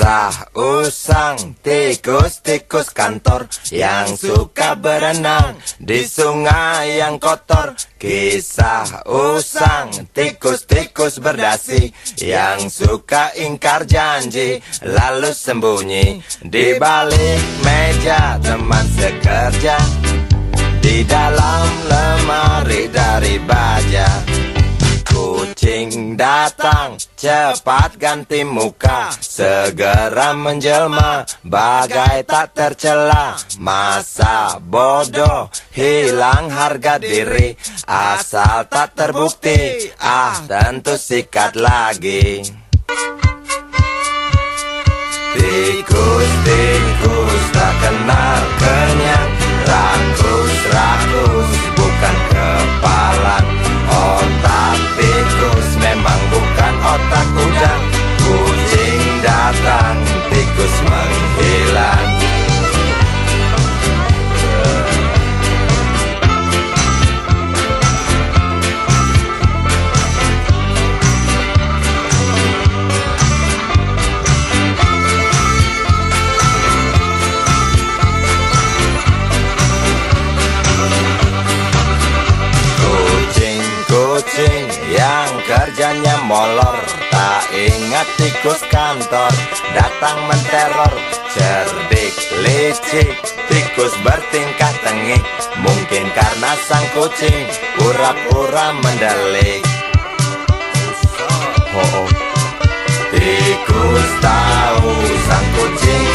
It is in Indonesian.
Kisah usang tikus-tikus kantor yang suka berenang di sungai yang kotor. Kisah usang tikus-tikus berdasi yang suka ingkar janji lalu sembunyi di balik meja teman sekerja, di dalam lemari dari baja. Kucing datang, cepat ganti muka, segera menjelma, bagai tak tercela. Masa bodoh, hilang harga diri, asal tak terbukti, tentu sikat lagi. Tikus-tikus tak kenal kenyang, rakus-rakus bukan kepalang. Otak tikus memang bukan otak udang. Kucing datang, tikus menghilang. Kucing yang kerjanya molor, tak ingat tikus kantor, datang menteror. Cerdik, licik, tikus bertingkah tengik, mungkin karena sang kucing pura-pura mendelik. Tikus tahu sang kucing